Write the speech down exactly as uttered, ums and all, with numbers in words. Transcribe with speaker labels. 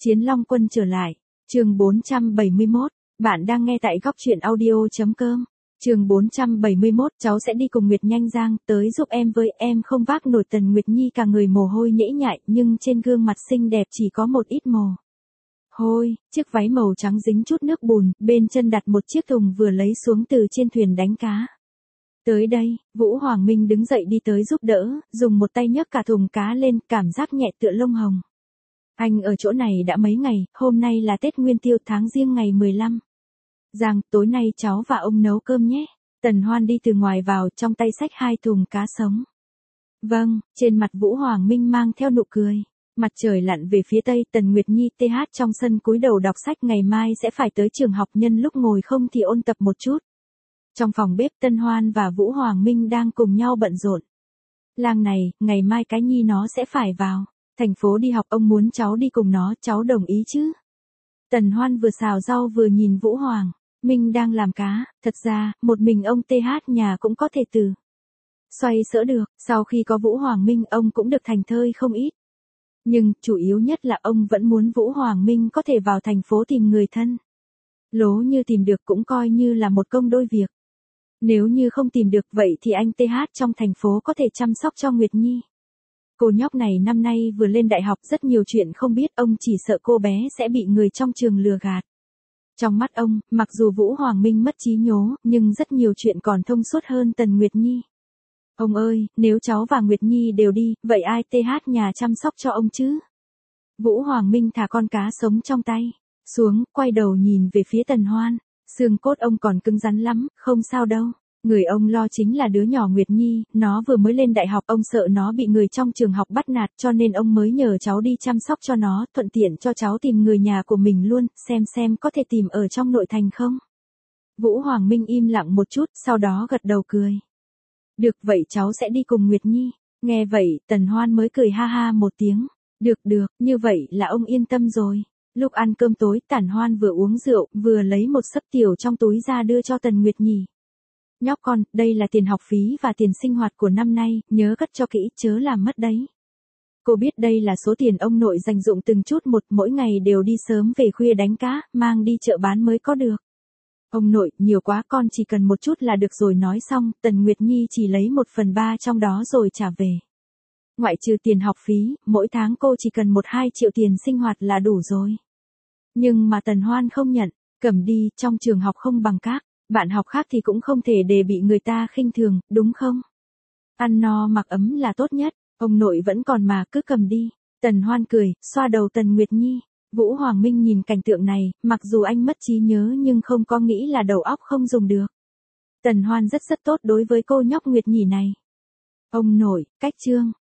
Speaker 1: Chiến Long Quân trở lại. Chương bốn trăm bảy mươi mốt. Bạn đang nghe tại góc truyện audio chấm com. Chương bốn trăm bảy mươi mốt, cháu sẽ đi cùng Nguyệt Nhanh Giang, tới giúp em với, em không vác nổi. Tần Nguyệt Nhi cả người mồ hôi nhễ nhại, nhưng trên gương mặt xinh đẹp chỉ có một ít mồ hôi, chiếc váy màu trắng dính chút nước bùn, bên chân đặt một chiếc thùng vừa lấy xuống từ trên thuyền đánh cá. Tới đây, Vũ Hoàng Minh đứng dậy đi tới giúp đỡ, dùng một tay nhấc cả thùng cá lên, cảm giác nhẹ tựa lông hồng. Anh ở chỗ này đã mấy ngày, hôm nay là Tết Nguyên Tiêu tháng Giêng ngày mười lăm. Giang, tối nay cháu và ông nấu cơm nhé. Tần Hoan đi từ ngoài vào, trong tay xách hai thùng cá sống. Vâng, trên mặt Vũ Hoàng Minh mang theo nụ cười. Mặt trời lặn về phía tây, Tần Nguyệt Nhi tê hát trong sân cúi đầu đọc sách, ngày mai sẽ phải tới trường học, nhân lúc ngồi không thì ôn tập một chút. Trong phòng bếp, Tân Hoan và Vũ Hoàng Minh đang cùng nhau bận rộn. Lang này, ngày mai cái Nhi nó sẽ phải vào thành phố đi học, ông muốn cháu đi cùng nó, cháu đồng ý chứ? Tần Hoan vừa xào rau vừa nhìn Vũ Hoàng Minh đang làm cá, thật ra, một mình ông tê hát nhà cũng có thể từ xoay sở được, sau khi có Vũ Hoàng Minh ông cũng được thành thơi không ít. Nhưng, chủ yếu nhất là ông vẫn muốn Vũ Hoàng Minh có thể vào thành phố tìm người thân. Lố như tìm được cũng coi như là một công đôi việc. Nếu như không tìm được vậy thì anh tê hát trong thành phố có thể chăm sóc cho Nguyệt Nhi. Cô nhóc này năm nay vừa lên đại học, rất nhiều chuyện không biết, ông chỉ sợ cô bé sẽ bị người trong trường lừa gạt. Trong mắt ông, mặc dù Vũ Hoàng Minh mất trí nhớ, nhưng rất nhiều chuyện còn thông suốt hơn Tần Nguyệt Nhi. Ông ơi, nếu cháu và Nguyệt Nhi đều đi, vậy ai tê hát nhà chăm sóc cho ông chứ? Vũ Hoàng Minh thả con cá sống trong tay xuống, quay đầu nhìn về phía Tần Hoan. Xương cốt ông còn cứng rắn lắm, không sao đâu. Người ông lo chính là đứa nhỏ Nguyệt Nhi, nó vừa mới lên đại học, ông sợ nó bị người trong trường học bắt nạt, cho nên ông mới nhờ cháu đi chăm sóc cho nó, thuận tiện cho cháu tìm người nhà của mình luôn, xem xem có thể tìm ở trong nội thành không. Vũ Hoàng Minh im lặng một chút, sau đó gật đầu cười. Được, vậy cháu sẽ đi cùng Nguyệt Nhi. Nghe vậy, Tần Hoan mới cười ha ha một tiếng. Được được, như vậy là ông yên tâm rồi. Lúc ăn cơm tối, Tần Hoan vừa uống rượu, vừa lấy một xấp tiểu trong túi ra đưa cho Tần Nguyệt Nhi. Nhóc con, đây là tiền học phí và tiền sinh hoạt của năm nay, nhớ cất cho kỹ, chớ làm mất đấy. Cô biết đây là số tiền ông nội dành dụm từng chút một, mỗi ngày đều đi sớm về khuya đánh cá, mang đi chợ bán mới có được. Ông nội, nhiều quá, con chỉ cần một chút là được rồi. Nói xong, Tần Nguyệt Nhi chỉ lấy một phần ba trong đó rồi trả về. Ngoại trừ tiền học phí, mỗi tháng cô chỉ cần một hai triệu tiền sinh hoạt là đủ rồi. Nhưng mà Tần Hoan không nhận, cầm đi, trong trường học không bằng các bạn học khác thì cũng không thể để bị người ta khinh thường, đúng không? Ăn no mặc ấm là tốt nhất, ông nội vẫn còn mà, cứ cầm đi. Tần Hoan cười, xoa đầu Tần Nguyệt Nhi. Vũ Hoàng Minh nhìn cảnh tượng này, mặc dù anh mất trí nhớ nhưng không có nghĩ là đầu óc không dùng được. Tần Hoan rất rất tốt đối với cô nhóc Nguyệt Nhi này. Ông nội, cách chương